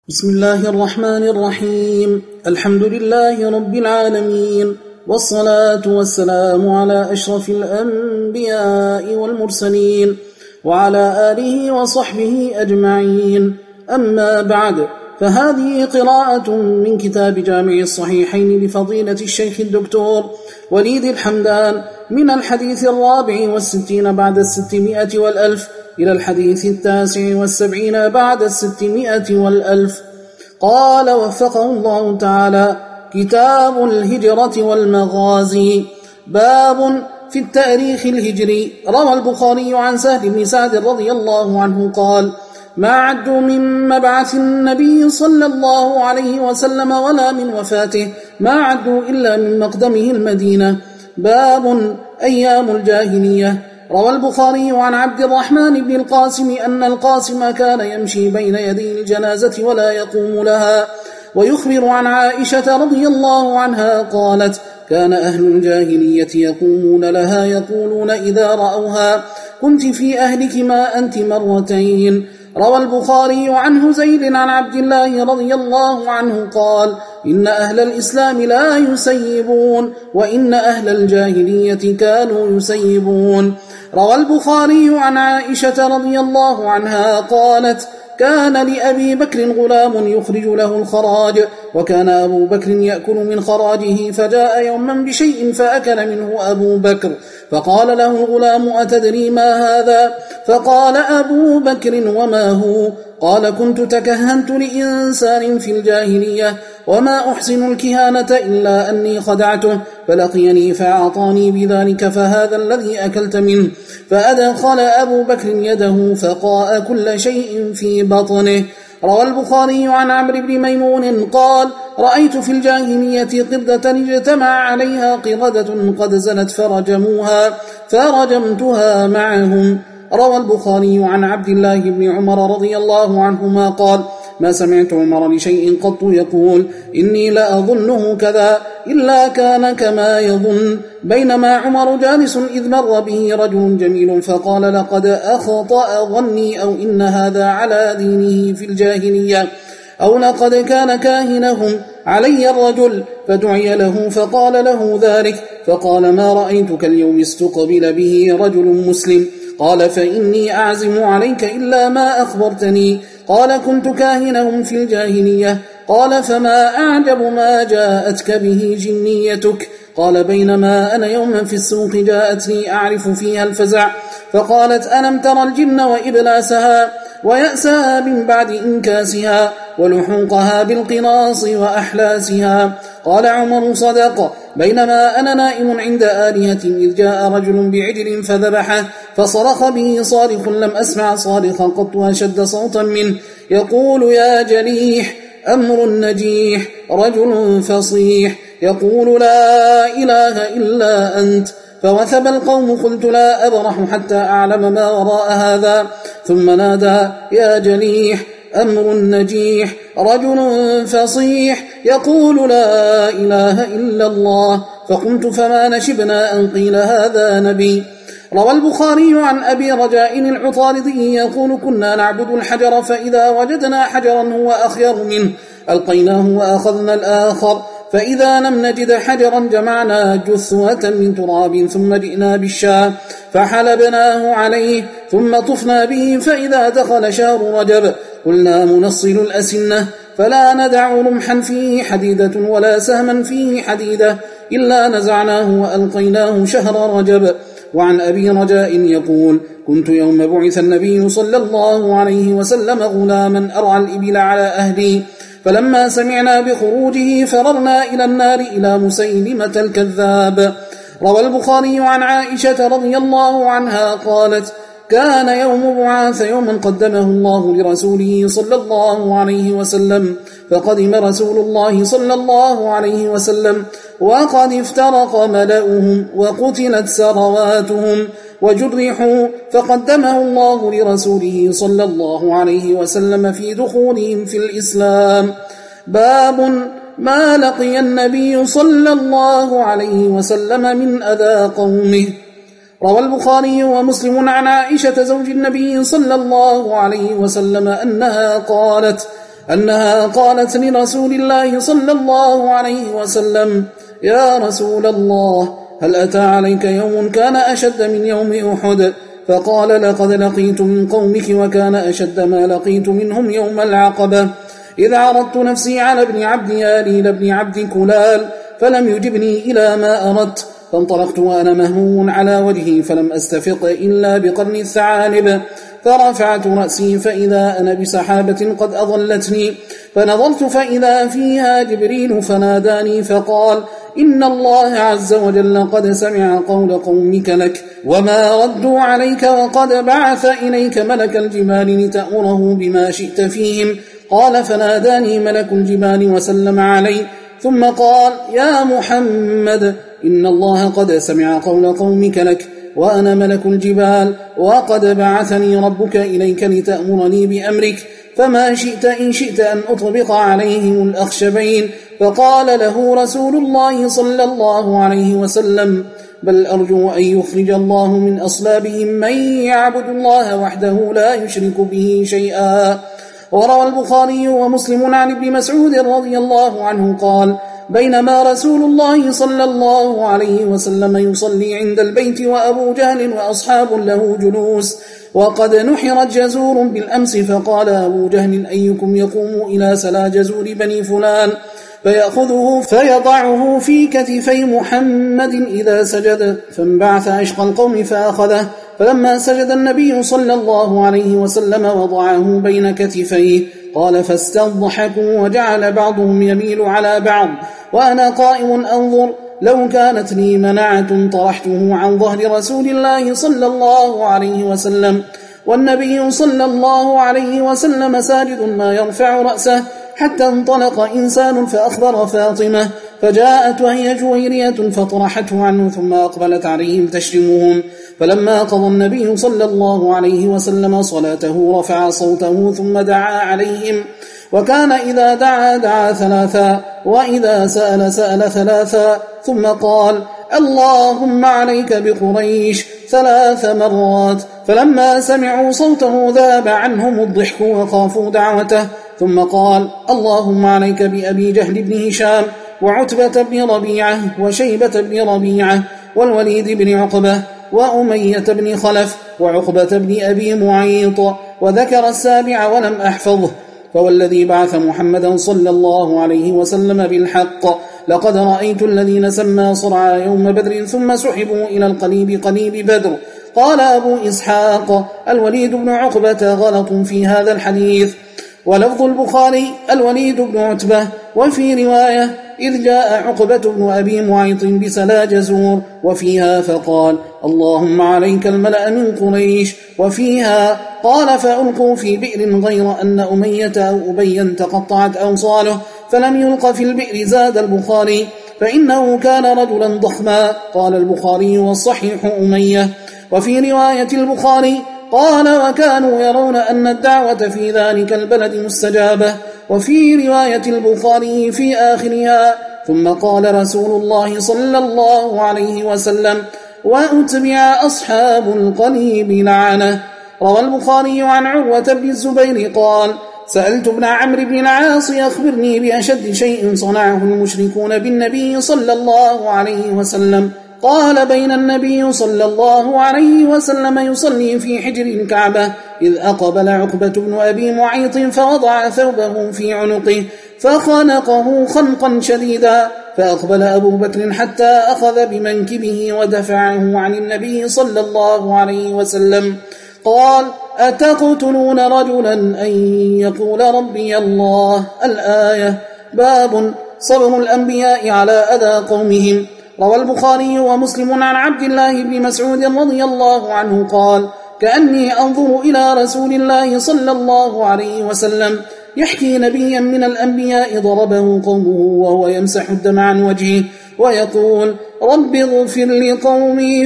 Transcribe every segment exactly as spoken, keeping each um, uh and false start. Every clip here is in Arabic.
بسم الله الرحمن الرحيم. الحمد لله رب العالمين، والصلاة والسلام على أشرف الأنبياء والمرسلين وعلى آله وصحبه أجمعين. أما بعد، فهذه قراءة من كتاب جامع الصحيحين لفضيلة الشيخ الدكتور وليد الحمدان من الحديث الرابع والستين بعد الستمائة والألف إلى الحديث التاسع والسبعين بعد الستمائة والألف. قال وفقه الله تعالى: كتاب الهجرة والمغازي. باب في التاريخ الهجري. روى البخاري عن سهل بن سعد رضي الله عنه قال: ما عدوا من مبعث النبي صلى الله عليه وسلم ولا من وفاته، ما عدوا إلا من مقدمه المدينة. باب أيام الجاهلية. روى البخاري عن عبد الرحمن بن القاسم أن القاسم كان يمشي بين يدي الجنازة ولا يقوم لها. ويخبر عن عائشة رضي الله عنها قالت: كان أهل الجاهلية يقومون لها يقولون إذا رأوها: كنت في أهلك ما أنت مرتين. روى البخاري عن هزيل عن عبد الله رضي الله عنه قال: إن أهل الإسلام لا يسيبون، وإن أهل الجاهلية كانوا يسيبون. روى البخاري عن عائشة رضي الله عنها قالت: كان لأبي بكر غلام يخرج له الخراج، وكان أبو بكر يأكل من خراجه، فجاء يوما بشيء فأكل منه أبو بكر، فقال له الغلام: أتدري ما هذا؟ فقال أبو بكر: وما هو؟ قال: كنت تكهنت لإنسان في الجاهلية، وما أحسن الكهانة إلا أني خدعته، فلقيني فأعطاني بذلك، فهذا الذي أكلت منه. فأدخل أبو بكر يده فقاء كل شيء في بطنه. روى البخاري عن عمرو بن ميمون قال: رأيت في الجاهلية قردة اجتمع عليها قردة قد زنت فرجموها، فرجمتها معهم. روى البخاري عن عبد الله بن عمر رضي الله عنهما قال: ما سمعت عمر لشيء قط يقول: إني لأظنه كذا، إلا كان كما يظن. بينما عمر جالس إذ مر به رجل جميل فقال: لقد أخطأ ظني، أو إن هذا على دينه في الجاهلية، أو لقد كان كاهنهم علي الرجل، فدعي له فقال له ذلك، فقال: ما رأيتك اليوم استقبل به رجل مسلم. قال: فإني أعزم عليك إلا ما أخبرتني. قال: كنت كاهنهم في الجاهلية. قال: فما أعجب ما جاءتك به جنيتك؟ قال: بينما أنا يوما في السوق جاءتني أعرف فيها الفزع، فقالت: ألم تر الجن وإبلاسها ويأسها من بعد إنكاسها ولحوقها بالقناص وأحلاسها؟ قال عمر: صدق. بينما أنا نائم عند آلهة إذ جاء رجل بعجل فذبحه، فصرخ به صارخ لم أسمع صارخا قط أشد صوتا منه، يقول: يا جليح، أمر نجيح، رجل فصيح، يقول: لا إله إلا أنت. فوثب القوم. قلت: لا أبرح حتى أعلم ما وراء هذا. ثم نادى: يا جليح، أمر نجيح، رجل فصيح، يقول: لا إله إلا الله. فقمت فما نشبنا أن قيل هذا نبي. روى البخاري عن أبي رجاء العطاردي يقول: كنا نعبد الحجر، فإذا وجدنا حجرا هو أخير منه ألقيناه وأخذنا الآخر، فإذا لم نجد حجرا جمعنا جثوة من تراب، ثم جئنا بالشاة فحلبناه عليه، ثم طفنا به، فإذا دخل شهر رجب قلنا: منصل الأسنة، فلا ندع رمحا فيه حديدة ولا سهما فيه حديدة إلا نزعناه وألقيناه شهر رجب. وعن أبي رجاء يقول: كنت يوم بعث النبي صلى الله عليه وسلم غلاما أرعى الإبل على أهلي، فلما سمعنا بخروجه فررنا إلى النار إلى مسيلمة الكذاب. روى البخاري عن عائشة رضي الله عنها قالت: كان يوم بعاث يوما قدمه الله لرسوله صلى الله عليه وسلم، فقدم رسول الله صلى الله عليه وسلم وقد افترق ملأهم وقتلت سرواتهم وجرحوا، فقدمه الله لرسوله صلى الله عليه وسلم في دخولهم في الإسلام. باب ما لقي النبي صلى الله عليه وسلم من أذى قومه. روى البخاري ومسلم عن عائشة زوج النبي صلى الله عليه وسلم أنها قالت: أنها قالت لرسول الله صلى الله عليه وسلم: يا رسول الله، هل أتى عليك يوم كان أشد من يوم أحد؟ فقال: لقد لقيت من قومك وكان أشد ما لقيت منهم يوم العقبة، إذ عرضت نفسي على ابن عبد يالي لابن عبد كلال فلم يجبني إلى ما أردت، فانطلقت وأنا مهموم على وجهي فلم أستفق إلا بقرن الثعالب، فرفعت رأسي فإذا أنا بسحابة قد أضلتني، فنظرت فإذا فيها جبريل فناداني فقال: إن الله عز وجل قد سمع قول قومك لك وما ردوا عليك، وقد بعث إليك ملك الجبال لتأمره بما شئت فيهم. قال: فناداني ملك الجبال وسلم علي، ثم قال: يا محمد، إن الله قد سمع قول قومك لك وأنا ملك الجبال، وقد بعثني ربك إليك لتأمرني بأمرك، فما شئت إن شئت أن أطبق عليهم الأخشبين. فقال له رسول الله صلى الله عليه وسلم: بل أرجو أن يخرج الله من أصلابهم من يعبد الله وحده لا يشرك به شيئا. وروى البخاري ومسلم عن ابن مسعود رضي الله عنه قال: بينما رسول الله صلى الله عليه وسلم يصلي عند البيت وأبو جهل وأصحاب له جلوس، وقد نحرت جزور بالأمس، فقال أبو جهل: أيكم يقوم إلى سلا جزور بني فلان فيأخذه فيضعه في كتفي محمد إذا سجد، فانبعث أشقى القوم فأخذه، فلما سجد النبي صلى الله عليه وسلم وضعه بين كتفيه. قال: فاستضحكوا وجعل بعضهم يميل على بعض، وأنا قائم أنظر، لو كانت لي منعة طرحته عن ظهر رسول الله صلى الله عليه وسلم، والنبي صلى الله عليه وسلم ساجد ما يرفع رأسه، حتى انطلق إنسان فأخبر فاطمة، فجاءت وهي جويرية فطرحته عنه، ثم أقبلت عليهم تشتمهم، فلما قضى النبي صلى الله عليه وسلم صلاته رفع صوته ثم دعا عليهم، وكان إذا دعا دعا ثلاثا، وإذا سأل سأل ثلاثا، ثم قال: اللهم عليك بقريش ثلاث مرات، فلما سمعوا صوته ذاب عنهم الضحك وخافوا دعوته، ثم قال: اللهم عليك بأبي جهل بن هشام وعتبة بن ربيعة وشيبة بن ربيعة والوليد بن عقبة وأمية بن خلف وعقبة بن أبي معيط، وذكر السابع ولم أحفظه. فوالذي بعث محمدا صلى الله عليه وسلم بالحق، لقد رأيت الذين سمى صرعى يوم بدر ثم سحبوا إلى القليب قليب بدر. قال أبو إسحاق: الوليد بن عقبة غلط في هذا الحديث. ولفظ البخاري: الوليد بن عتبة. وفي رواية: إذ جاء عقبة بن أبي معيط بسلا جزور، وفيها: فقال: اللهم عليك الملأ من قريش. وفيها: قال: فألقوا في بئر غير أن أمية أو أبيا تقطعت أوصاله فلم يلق في البئر. زاد البخاري: فإنه كان رجلا ضخما. قال البخاري: والصحيح أمية. وفي رواية البخاري: قال: وكانوا يرون أن الدعوة في ذلك البلد مستجابة. وفي رواية البخاري في آخرها: ثم قال رسول الله صلى الله عليه وسلم: وأتبع أصحاب القليب لعنة. روى البخاري عن عروة بن الزبير قال: سألت ابن عمرو بن العاص أخبرني بأشد شيء صنعه المشركون بالنبي صلى الله عليه وسلم. قال: بين النبي صلى الله عليه وسلم يصلي في حجر الكعبة، إذ أقبل عقبة بن أبي معيط فوضع ثوبه في عنقه فخنقه خنقا شديدا، فأقبل أبو بكر حتى أخذ بمنكبه ودفعه عن النبي صلى الله عليه وسلم. قال: أتقتلون رجلا أن يقول ربي الله؟ الآية. باب صبر الأنبياء على أذى قومهم. روى البخاري ومسلم عن عبد الله بن مسعود رضي الله عنه قال: كأني أنظر إلى رسول الله صلى الله عليه وسلم يحكي نبيا من الأنبياء ضربه قومه وهو يمسح الدم عن وجهه ويقول: رب اغفر لقومي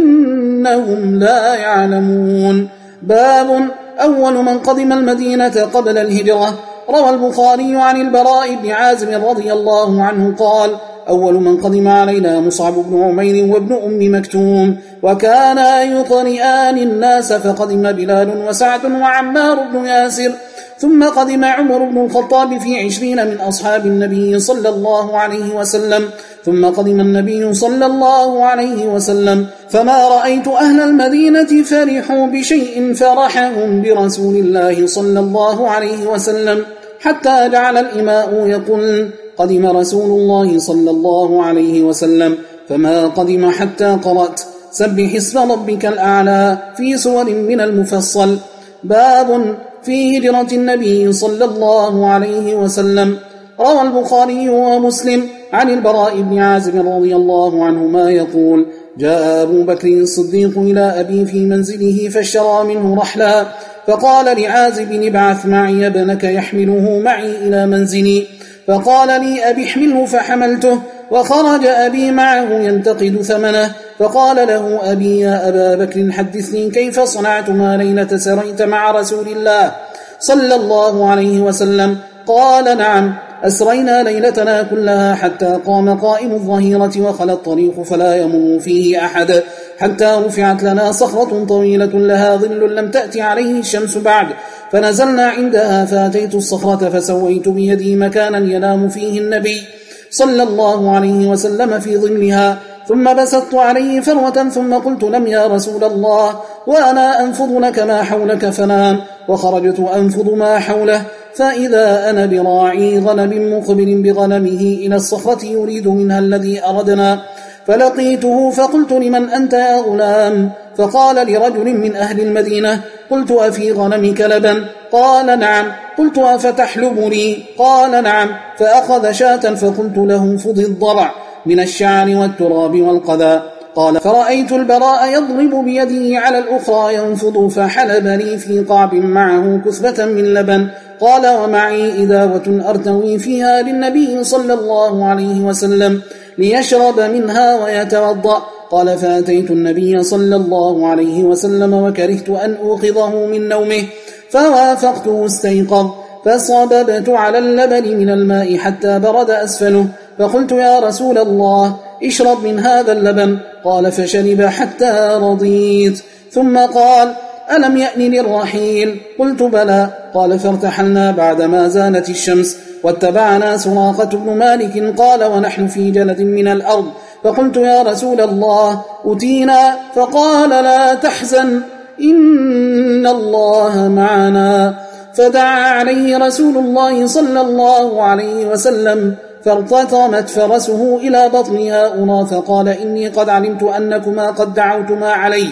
فإنهم لا يعلمون. باب أول من قدم المدينة قبل الهجرة. روى البخاري عن البراء بن عازب رضي الله عنه قال: أول من قدم علينا مصعب بن عمير وابن أم مكتوم، وكانا يقرئان الناس، فقدم بلال وسعد وعمار بن ياسر، ثم قدم عمر بن الخطاب في عشرين من أصحاب النبي صلى الله عليه وسلم ثم قدم النبي صلى الله عليه وسلم فما رأيت أهل المدينة فرحوا بشيء فرحهم برسول الله صلى الله عليه وسلم حتى جعل الإماء يقول قدم رسول الله صلى الله عليه وسلم فما قدم حتى قرأت سبح اسم ربك الأعلى في سور من المفصل. باب في هجرة النبي صلى الله عليه وسلم. روى البخاري ومسلم عن البراء بن عازب رضي الله عنهما يقول جاء أبو بكر الصديق إلى أبي في منزله فاشترى منه رحلا فقال لعازب ابعث معي ابنك يحمله معي إلى منزلي فقال لي أبي احمله فحملته وخرج أبي معه ينتقد ثمنه فقال له أبي يا أبا بكر حدثني كيف صنعت ما ليلة سريت مع رسول الله صلى الله عليه وسلم. قال نعم أسرينا ليلتنا كلها حتى قام قائم الظهيرة وخلى الطريق فلا يمر فيه أحد حتى رفعت لنا صخرة طويلة لها ظل لم تأتي عليه الشمس بعد فنزلنا عندها فأتيت الصخرة فسويت بيدي مكانا ينام فيه النبي صلى الله عليه وسلم في ظلها ثم بسطت عليه فروة ثم قلت لم يا رسول الله وأنا أنفض لك ما حولك فنام وخرجت أنفض ما حوله فإذا أنا براعي غنم مقبل بغنمه إلى الصخرة يريد منها الذي أردنا فلقيته فقلت لمن أنت يا غلام فقال لرجل من أهل المدينة قلت أفي غنمك لبن قال نعم قلت أفتحلب لي قال نعم فأخذ شاة فقلت له فض الضرع من الشعر والتراب والقذى قال فرأيت البراء يضرب بيده على الأخرى ينفض فحلب لي في قعب معه كثبة من لبن قال ومعي إداوة أرتوي فيها للنبي صلى الله عليه وسلم ليشرب منها ويتوضأ قال فأتيت النبي صلى الله عليه وسلم وكرهت أن أوقظه من نومه فوافقته استيقظ فصببت على اللبن من الماء حتى برد أسفله فقلت يا رسول الله اشرب من هذا اللبن قال فشرب حتى رضيت ثم قال ألم يأن للرحيل قلت بلى قال فارتحلنا بعدما زالت الشمس واتبعنا سراقة بن مالك قال ونحن في جلد من الأرض فقلت يا رسول الله أتينا فقال لا تحزن إن الله معنا فدعا عليه رسول الله صلى الله عليه وسلم فارتطمت فرسه إلى بطنها أرى فقال إني قد علمت أنكما قد دعوتما علي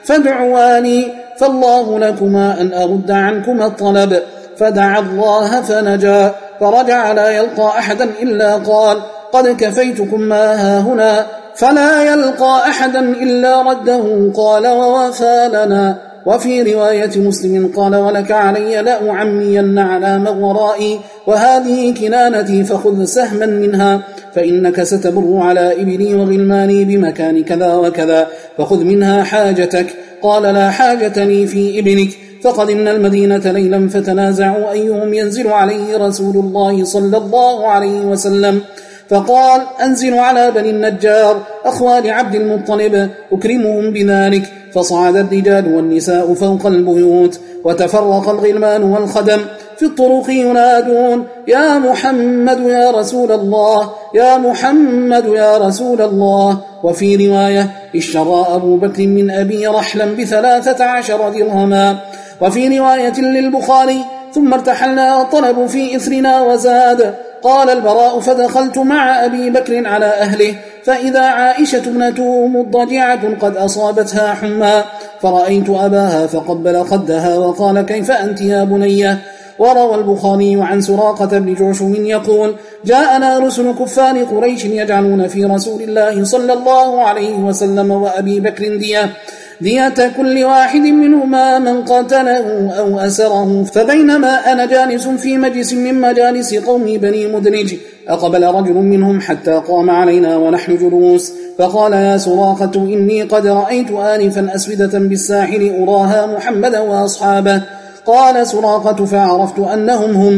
فادعواني فالله لكما أن أرد عنكما الطلب فدعا الله فنجا فرجع لا يلقى أحدا إلا قال قد كفيتكم ما هاهنا فلا يلقى أحدا إلا رده قال ووفى لنا. وفي رواية مسلم قال ولك علي لأعمين على من ورائي وهذه كنانتي فخذ سهما منها فإنك ستبر على إبلي وغلماني بمكان كذا وكذا فخذ منها حاجتك قال لا حاجة لي في ابنك. فقدمنا المدينة ليلا فتنازعوا أيهم ينزل عليه رسول الله صلى الله عليه وسلم فقال أنزل على بني النجار أخوال عبد المطلب أكرمهم بذلك فصعد الرجال والنساء فوق البيوت وتفرق الغلمان والخدم في الطرق ينادون يا محمد يا رسول الله يا محمد يا رسول الله. وفي رواية اشترى أبو بكر من أبي رحلا بثلاثة عشر درهما. وفي رواية للبخاري ثم ارتحلنا طلب في إثرنا وزاد. قال البراء فدخلت مع أبي بكر على أهله فإذا عائشة ابنته مضجعة قد أصابتها حمى فرأيت أباها فقبل خدها وقال كيف أنت يا بنية. وروى البخاري عن سراقة بن جعشم يقول جاءنا رسل كفار قريش يجعلون في رسول الله صلى الله عليه وسلم وأبي بكر دية دية كل واحد منهما من قتله أو أسره فبينما أنا جالس في مجلس من مجالس قوم بني مدرج أقبل رجل منهم حتى قام علينا ونحن جلوس فقال يا سراقة إني قد رأيت آنفا أسودة بالساحل أراها محمدا وأصحابه. قال سراقة فعرفت أنهم هم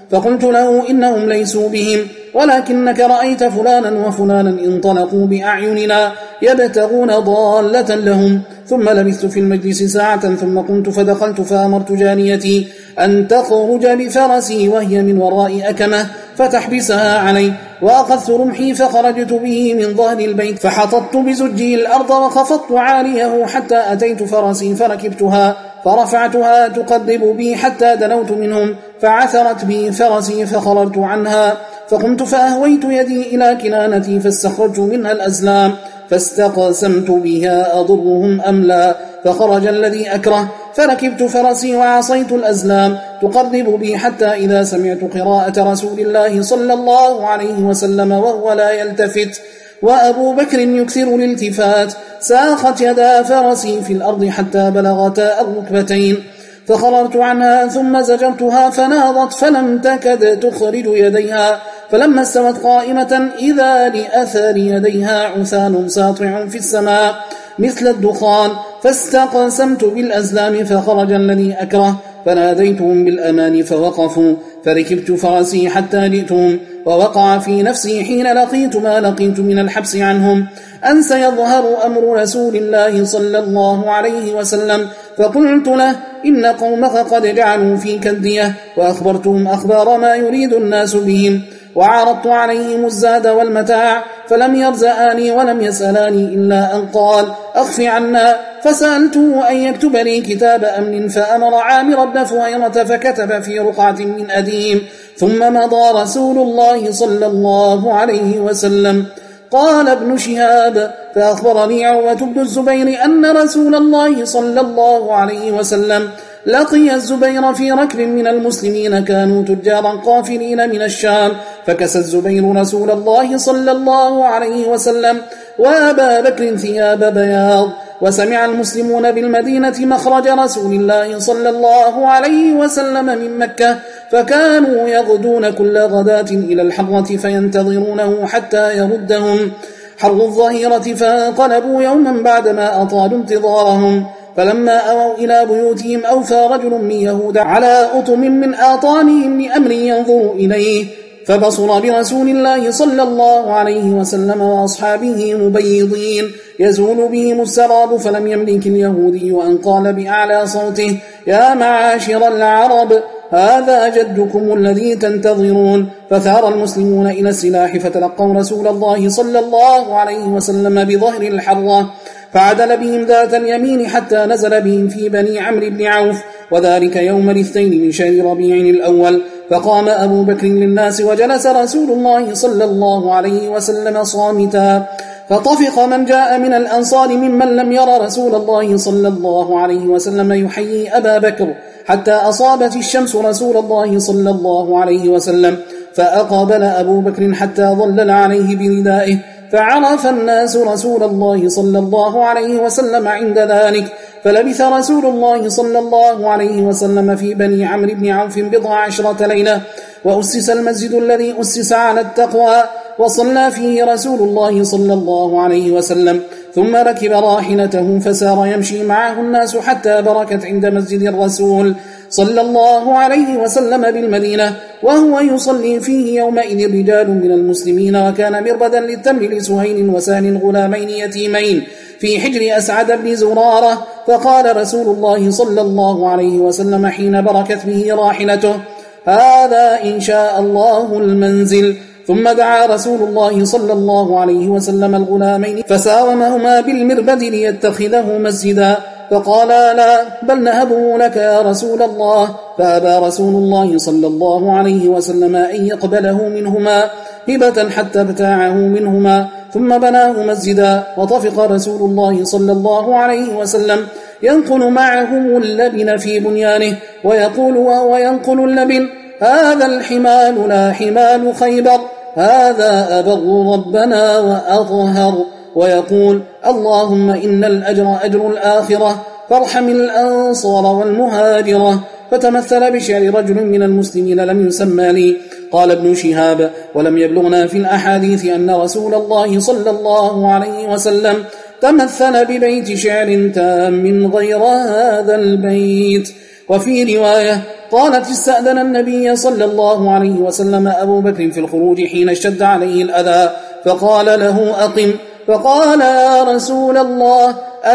فقلت له إنهم ليسوا بهم، ولكنك رأيت فلانا وفلانا انطلقوا بأعيننا يبتغون ضالة لهم. ثم لبثت في المجلس ساعة ثم قمت فدخلت فأمرت جانيتي أن تخرج بفرسي وهي من وراء أكمة فتحبسها علي، وأخذت رمحي فخرجت به من ظهر البيت فحطت بزجه الأرض وخفضت عاليه حتى أتيت فرسي فركبتها فرفعتها تقرب بي حتى دنوت منهم فعثرت بي فرسي فخرجت عنها، فقمت فأهويت يدي إلى كنانتي فاستخرجت منها الأزلام فاستقسمت بها أضرهم أم لا، فخرج الذي أكره فركبت فرسي وعصيت الأزلام تقرب بي حتى إذا سمعت قراءة رسول الله صلى الله عليه وسلم وهو لا يلتفت وأبو بكر يكثر الالتفات ساخت يدا فرسي في الأرض حتى بلغتا الركبتين، فخررت عنها ثم زجرتها فناضت فلم تكد تخرج يديها، فلما استوت قائمة إذا لأثر يديها عثان ساطع في السماء مثل الدخان، فاستقسمت بالأزلام فخرج الذي أكره فناديتهم بالأمان فوقفوا، فركبت فرسي حتى جئتهم، ووقع في نفسي حين لقيت ما لقيت من الحبس عنهم أن سيظهر أمر رسول الله صلى الله عليه وسلم، فقلت له إن قومك قد جعلوا فيك الدية، وأخبرتهم أخبار ما يريد الناس بهم، وعرضت عليهم الزاد والمتاع فلم يرزآني ولم يسألاني إلا أن قال أخف عنا، فسألته أن يكتب لي كتاب أمن فأمر عامر بن فهيرة فكتب في رقعة من أديم، ثم مضى رسول الله صلى الله عليه وسلم. قال ابن شهاب فأخبرني عروة بن الزبير أن رسول الله صلى الله عليه وسلم لقي الزبير في ركب من المسلمين كانوا تجارا قافلين من الشام، فكسى الزبير رسول الله صلى الله عليه وسلم وأبا بكر ثياب بياض، وسمع المسلمون بالمدينة مخرج رسول الله صلى الله عليه وسلم من مكة، فكانوا يغدون كل غداة إلى الحرة فينتظرونه حتى يردهم حر الظهيرة، فانقلبوا يوما بعدما أطالوا انتظارهم، فلما أووا إلى بيوتهم أوفى رجل من يهود على أطم من آطانهم لأمر ينظر إليه، فبصر برسول الله صلى الله عليه وسلم وأصحابه مبيضين يزول بهم السراب، فلم يملك اليهودي أن قال بأعلى صوته يا معاشر العرب هذا جدكم الذي تنتظرون، فثار المسلمون إلى السلاح فتلقوا رسول الله صلى الله عليه وسلم بظهر الحرة، فعدل بهم ذات اليمين حتى نزل بهم في بني عمرو بن عوف، وذلك يوم الاثنين من شهر ربيع الأول، فقام أبو بكر للناس وجلس رسول الله صلى الله عليه وسلم صامتا، فطفق من جاء من الأنصار ممن لم ير رسول الله صلى الله عليه وسلم يحيي أبا بكر حتى أصابت الشمس رسول الله صلى الله عليه وسلم، فأقبل أبو بكر حتى ظلل عليه بردائه، فعرف الناس رسول الله صلى الله عليه وسلم عند ذلك، فلبث رسول الله صلى الله عليه وسلم في بني عمرو بن عوف بضع عشرة ليلة، وأسس المسجد الذي أسس على التقوى، وصلى فيه رسول الله صلى الله عليه وسلم، ثم ركب راحلته فسار يمشي معه الناس حتى بركت عند مسجد الرسول صلى الله عليه وسلم بالمدينة، وهو يصلي فيه يومئذ رجال من المسلمين، وكان مربدا للتمر لسهيل وسهل غلامين يتيمين في حجر أسعد بن زرارة، فقال رسول الله صلى الله عليه وسلم حين بركت به راحلته هذا إن شاء الله المنزل، ثم دعا رسول الله صلى الله عليه وسلم الغلامين فساومهما بالمربد ليتخذه مسجدا، فقالا لا بل نهبه لك يا رسول الله، فأبى رسول الله صلى الله عليه وسلم أن يقبله منهما هبة حتى ابتاعه منهما، ثم بناه مسجدا، وطفق رسول الله صلى الله عليه وسلم ينقل معه اللبن في بنيانه، ويقول وهو ينقل اللبن هذا الحمال لا حمال خيبر، هذا أبغ ربنا وأظهر، ويقول اللهم إن الأجر أجر الآخرة فارحم الأنصار والمهاجرة، فتمثل بشعر رجل من المسلمين لم يسمى لي. قال ابن شهاب ولم يبلغنا في الأحاديث أن رسول الله صلى الله عليه وسلم تمثل ببيت شعر تام من غير هذا البيت. وفي رواية قالت استأذن النبي صلى الله عليه وسلم أبو بكر في الخروج حين اشتد عليه الأذى فقال له أقم، فقال يا رسول الله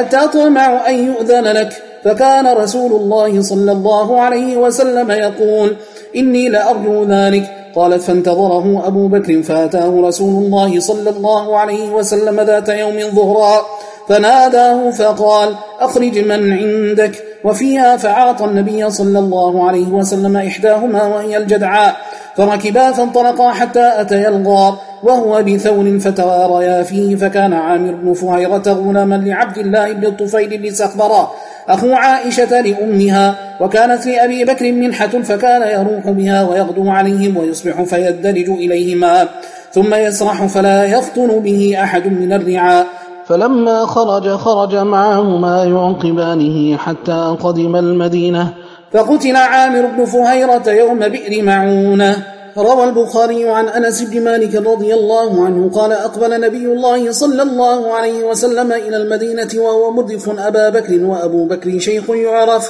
أتطمع أن يؤذن لك؟ فكان رسول الله صلى الله عليه وسلم يقول إني لأرجو ذلك. قالت فانتظره أبو بكر فأتاه رسول الله صلى الله عليه وسلم ذات يوم ظهرا فناداه فقال أخرج من عندك وفيها، فأعطى النبي صلى الله عليه وسلم إحداهما وهي الجدعاء، فركبا فانطلقا حتى أتيا الغار وهو بثور فتواريا فيه، فكان عامر بن فهيرة غلاما لعبد الله بن الطفيل بن سخبرة أخو عائشة لأمها، وكانت لأبي بكر منحة فكان يروح بها ويغدو عليهم ويصبح فيدلج إليهما ثم يسرح فلا يفطن به أحد من الرعاء. فلما خرج خرج معهما يعقبانه حتى قدم المدينة، فقتل عامر بن فهيرة يوم بئر معونة. روى البخاري عن أنس بن مالك رضي الله عنه قال أقبل نبي الله صلى الله عليه وسلم إلى المدينة وهو مردف أبا بكر، وأبو بكر شيخ يعرف،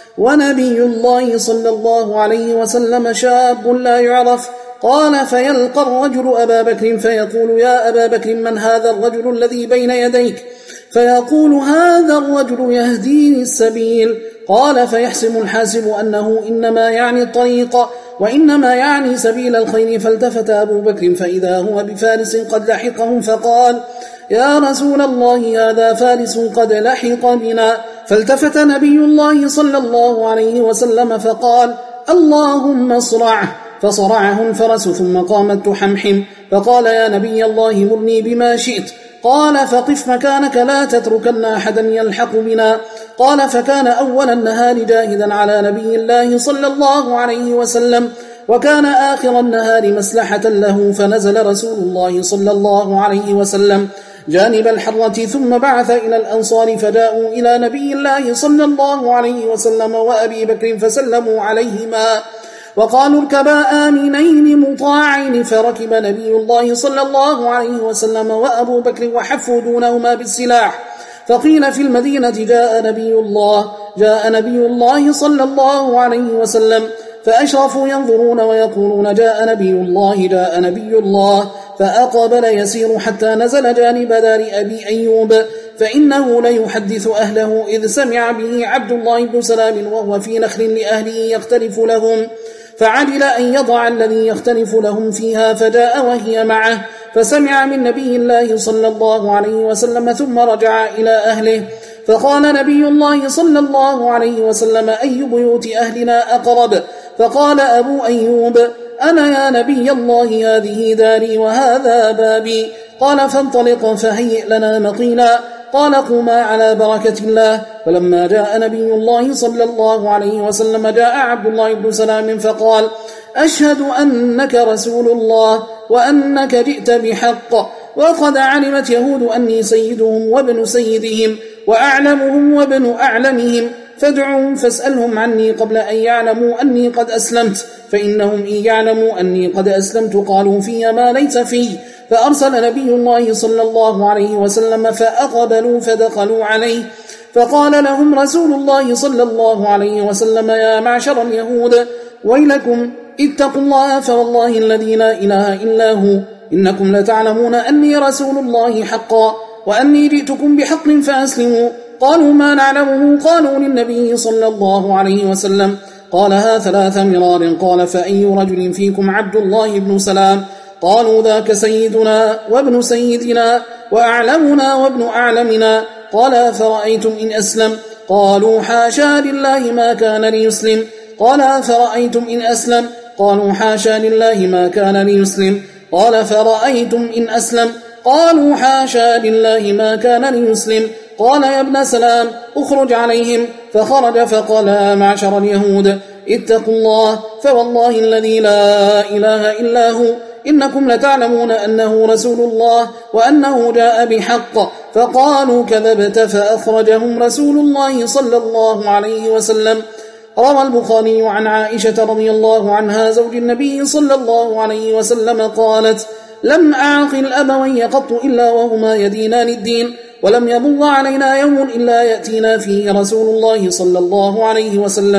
ونبي الله صلى الله عليه وسلم شاب لا يعرف. قال فيلقى الرجل أبا بكر فيقول يا أبا بكر من هذا الرجل الذي بين يديك؟ فيقول هذا الرجل يهديني السبيل. قال فيحسب الحاسب أنه إنما يعني الطريق وإنما يعني سبيل الخير، فالتفت أبو بكر فإذا هو بفارس قد لحقهم فقال يا رسول الله هذا فارس قد لحق بنا. فالتفت نبي الله صلى الله عليه وسلم فقال اللهم اصرعه، فصرعه الفرس ثم قامت تحمحم، فقال يا نبي الله مرني بما شئت. قال فقف مكانك لا تتركن أحدا يلحق بنا. قال فكان أول النهار جاهدا على نبي الله صلى الله عليه وسلم، وكان آخر النهار مسلحة له، فنزل رسول الله صلى الله عليه وسلم جانب الحرة ثم بعث إلى الأنصار فجاءوا إلى نبي الله صلى الله عليه وسلم وأبي بكر فسلموا عليهما وقالوا اركبا آمنين مطاعين، فركب نبي الله صلى الله عليه وسلم وأبو بكر وحفوا دونهما بالسلاح. فقيل في المدينة جاء نبي الله جاء نبي الله صلى الله عليه وسلم، فأشرفوا ينظرون ويقولون جاء نبي الله جاء نبي الله. فأقبل يسير حتى نزل جانب دار أبي أيوب، فإنه ليحدث أهله إذ سمع به عبد الله بن سلام وهو في نخل لأهله يختلف لهم، فعدل أن يضع الذي يختلف لهم فيها، فجاء وهي معه فسمع من نبي الله صلى الله عليه وسلم ثم رجع إلى أهله. فقال نبي الله صلى الله عليه وسلم أي بيوت أهلنا أقرب؟ فقال أبو أيوب أنا يا نبي الله هذه داري وهذا بابي. قال فانطلق فهيئ لنا مقيلا. قال قوما على بركة الله. فلما جاء نبي الله صلى الله عليه وسلم جاء عبد الله بن سلام فقال أشهد أنك رسول الله وأنك جئت بحق، وقد علمت يهود أني سيدهم وابن سيدهم وأعلمهم وابن أعلمهم، فادعوهم فاسألهم عني قبل أن يعلموا أني قد أسلمت، فإنهم إن يعلموا أني قد أسلمت قالوا في ما ليس فيه. فأرسل نبي الله صلى الله عليه وسلم فأقبلوا فدخلوا عليه، فقال لهم رسول الله صلى الله عليه وسلم يا معشر اليهود ويلكم اتقوا الله، فوالله الذي لا إله إلا هو إنكم لتعلمون أني رسول الله حقا وأني جئتكم بحق فأسلموا. قالوا ما نعلمه؟ قالوا للنبي صلى الله عليه وسلم قالها ثلاث مرار. قال فأي رجل فيكم عبد الله بن سلام؟ قالوا ذاك سيدنا وابن سيدنا وأعلمنا وابن أعلمنا. قال فرأيتم إن أسلم؟ قالوا حاشا لله ما كان ليسلم. قال فرأيتم إن أسلم؟ قالوا حاشا لله ما كان ليسلم. قال فرأيتم إن أسلم؟ قالوا حاشا لله ما كان ليسلم. قال يا ابن سلام اخرج عليهم. فخرج فقال يا معشر اليهود اتقوا الله، فوالله الذي لا إله إلا هو إنكم لتعلمون أنه رسول الله وأنه جاء بحق. فقالوا كذبت، فأخرجهم رسول الله صلى الله عليه وسلم. روى البخاري عن عائشة رضي الله عنها زوج النبي صلى الله عليه وسلم قالت لم أعقل أبوي قط إلا وهما يدينان الدين، ولم يمر علينا يوم إلا يأتينا فيه رسول الله صلى الله عليه وسلم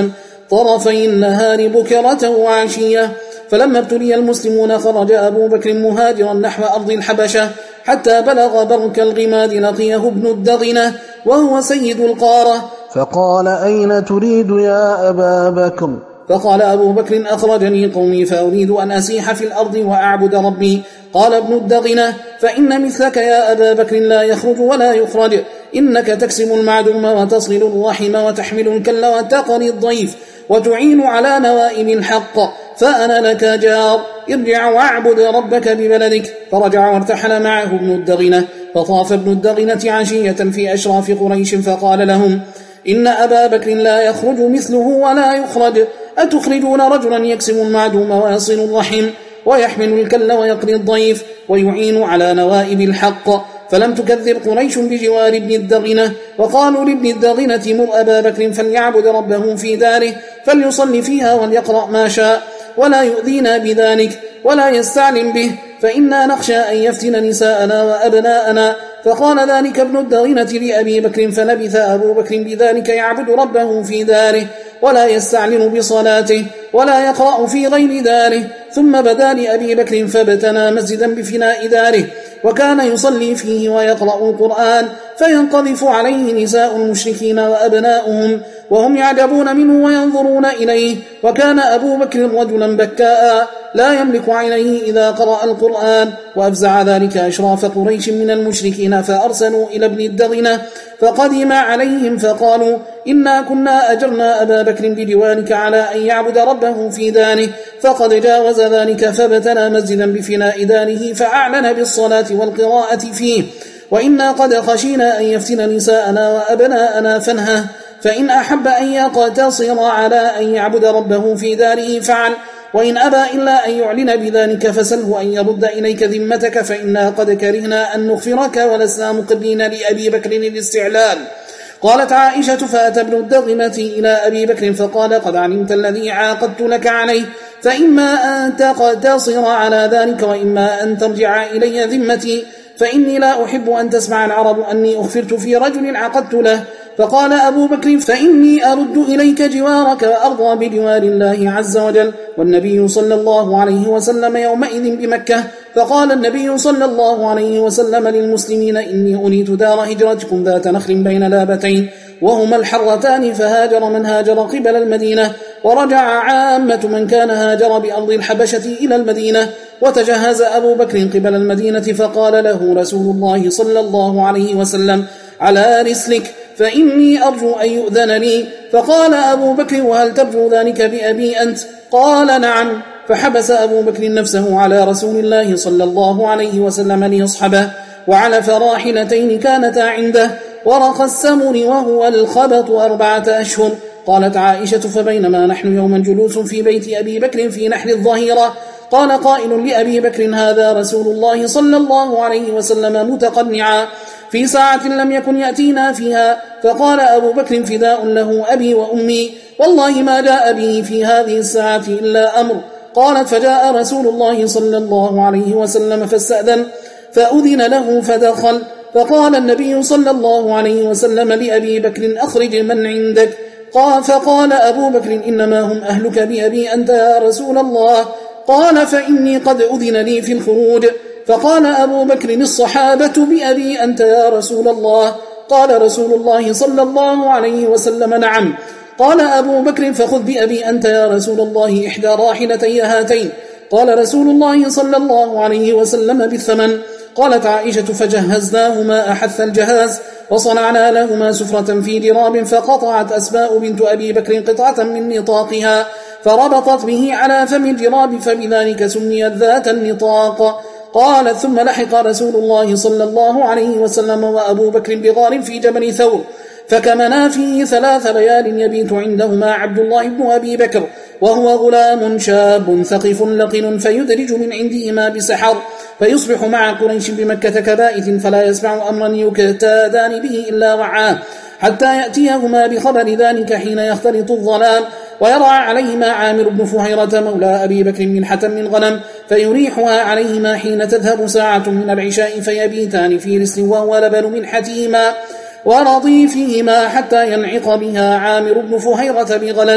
طرفي النهار بكرة وعشية. فلما ابتلي المسلمون خرج أبو بكر مهاجرا نحو أرض الحبشة حتى بلغ برك الغماد لقيه ابن الدغنة وهو سيد القارة، فقال: أين تريد يا أبا بكر؟ فقال أبو بكر: أخرجني قومي فأريد أن أسيح في الأرض وأعبد ربي. قال ابن الدغنة: فإن مثلك يا أبا بكر لا يخرج ولا يخرج، إنك تكسب المعدوم وتصل الرحم وتحمل الكل وتقري الضيف وتعين على نوائب الحق، فأنا لك جار، ارجع واعبد ربك ببلدك. فرجع وارتحل معه ابن الدغنة، فطاف ابن الدغنة عشية في أشراف قريش فقال لهم: إن أبا بكر لا يخرج مثله ولا يخرج، أتخرجون رجلا يكسب المعدوم ويصل الرحم ويحمل الكل ويقري الضيف ويعين على نوائب الحق؟ فلم تكذب قريش بجوار ابن الدغنة، وقالوا لابن الدغنة: مر أبا بكر فليعبد ربه في داره، فليصلي فيها وليقرأ ما شاء، ولا يؤذينا بذلك ولا يستعلم به، فإنا نخشى أن يفتن نساءنا وأبناءنا. فقال ذلك ابن الدغنة لأبي بكر، فلبث أبو بكر بذلك يعبد ربه في داره ولا يستعلم بصلاته ولا يقرأ في غير داره. ثم بدا لأبي بكر فابتنى مسجدا بفناء داره، وكان يصلي فيه ويقرأ القرآن، فينقذف عليه نساء المشركين وأبناؤهم وهم يعجبون منه وينظرون إليه. وكان أبو بكر رجلا بكاء لا يملك عينيه إذا قرأ القرآن، وأفزع ذلك أشراف قريش من المشركين، فأرسلوا إلى ابن الدغنة فقدم عليهم فقالوا: إنا كنا أجرنا أبا بكر بديوانك على أن يعبد ربه في داره، فقد جاوز ذلك فابتنى مسجدا بفناء داره فأعلن بالصلاة والقراءة فيه، وإنا قد خشينا أن يفتن نساءنا وأبناءنا فانهه، فإن أحب أن يقتصر على أن يعبد ربه في داره فعل، وإن أبى إلا أن يعلن بذلك فسله أن يرد إليك ذمتك، فإنا قد كرهنا أن نغفرك ولسنا مقرين لأبي بكر الاستعلال. قالت عائشة: فأتى ابن الدغنة إلى أبي بكر فقال: قد علمت الذي عاقدت لك عليه، فإما أن تقتصر على ذلك وإما أن ترجع إلي ذمتي، فإني لا أحب أن تسمع العرب أني أخفرت في رجل عقدت له. فقال أبو بكر: فإني أرد إليك جوارك وأرضى بجوار الله عز وجل، والنبي صلى الله عليه وسلم يومئذ بمكة. فقال النبي صلى الله عليه وسلم للمسلمين: إني أريد دار هجرتكم ذات نخل بين لابتين وهما الحرتان، فهاجر من هاجر قبل المدينة، ورجع عامة من كان هاجر بأرض الحبشة إلى المدينة. وتجهز أبو بكر قبل المدينة، فقال له رسول الله صلى الله عليه وسلم: على رسلك، فإني أرجو أن يؤذن لي. فقال أبو بكر: وهل ترجو ذلك بأبي أنت؟ قال: نعم. فحبس أبو بكر نفسه على رسول الله صلى الله عليه وسلم ليصحبه، وعلى فراحلتين كانتا عنده، ورق السمر وهو الخبط أربعة أشهر. قالت عائشة: فبينما نحن يوما جلوس في بيت أبي بكر في نحر الظهيرة، قال قائل لأبي بكر: هذا رسول الله صلى الله عليه وسلم متقنعا في ساعة لم يكن يأتينا فيها. فقال أبو بكر: فداء له أبي وأمي، والله ما جاء به في هذه الساعة إلا أمر. قالت: فجاء رسول الله صلى الله عليه وسلم فاستأذن، فأذن له فدخل. فقال النبي صلى الله عليه وسلم لأبي بكر: أخرج من عندك. قال فقال أبو بكر: إنما هم أهلك بأبي أنت يا رسول الله. قال: فإني قد أذن لي في الخروج. فقال أبو بكر: الصحابة بأبي أنت يا رسول الله. قال رسول الله صلى الله عليه وسلم: نعم. قال أبو بكر: فخذ بأبي أنت يا رسول الله إحدى راحلتي هاتين. قال رسول الله صلى الله عليه وسلم: بالثمن. قالت عائشة: فجهزناهما أحث الجهاز، وصنعنا لهما سفرة في جراب، فقطعت أسماء بنت أبي بكر قطعة من نطاقها فربطت به على فم الجراب، فبذلك سميت ذات النطاق. قالت: ثم لحق رسول الله صلى الله عليه وسلم وأبو بكر بغار في جبل ثور، فكمنا فيه ثلاث ليال يبيت عندهما عبد الله بن أبي بكر، وهو غلام شاب ثقف لقن، فيدرج من عندهما بسحر، فيصبح مع قريش بمكة كبائث، فلا يسمع أمرا يكتادان به إلا وعاه، حتى يأتيهما بخبر ذلك حين يختلط الظلام، ويرعى عليهما عامر بن فهيرة مولى أبي بكر منحة من غنم، فيريحها عليهما حين تذهب ساعة من العشاء، فيبيتان في رسل وهو لبن منحتهما ورضيفهما، حتى ينعق بها عامر بن فهيرة بغلس،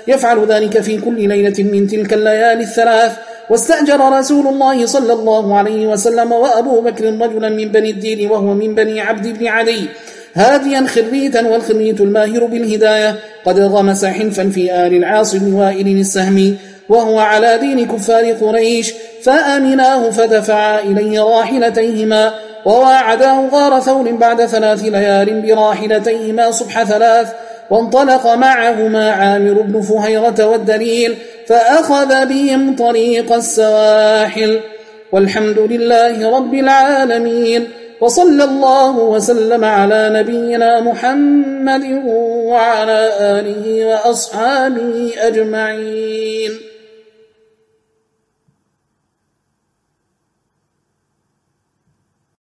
يفعل ذلك في كل ليلة من تلك الليالي الثلاث. واستأجر رسول الله صلى الله عليه وسلم وأبو بكر رجلا من بني الدين وهو من بني عبد بن عدي هاديا خريتا، والخريت الماهر بالهداية قد غمس حنفا في آل العاص بن وائل السهمي وهو على دين كفار قريش، فأمناه فدفعا إليه راحلتيهما وواعداه غار ثور بعد ثلاث ليال براحلتيهما صبح ثلاث، وانطلق معهما عامر بن فهيرة والدليل فأخذ بهم طريق السواحل. والحمد لله رب العالمين، وصلى الله وسلم على نبينا محمد وعلى آله وأصحابه أجمعين.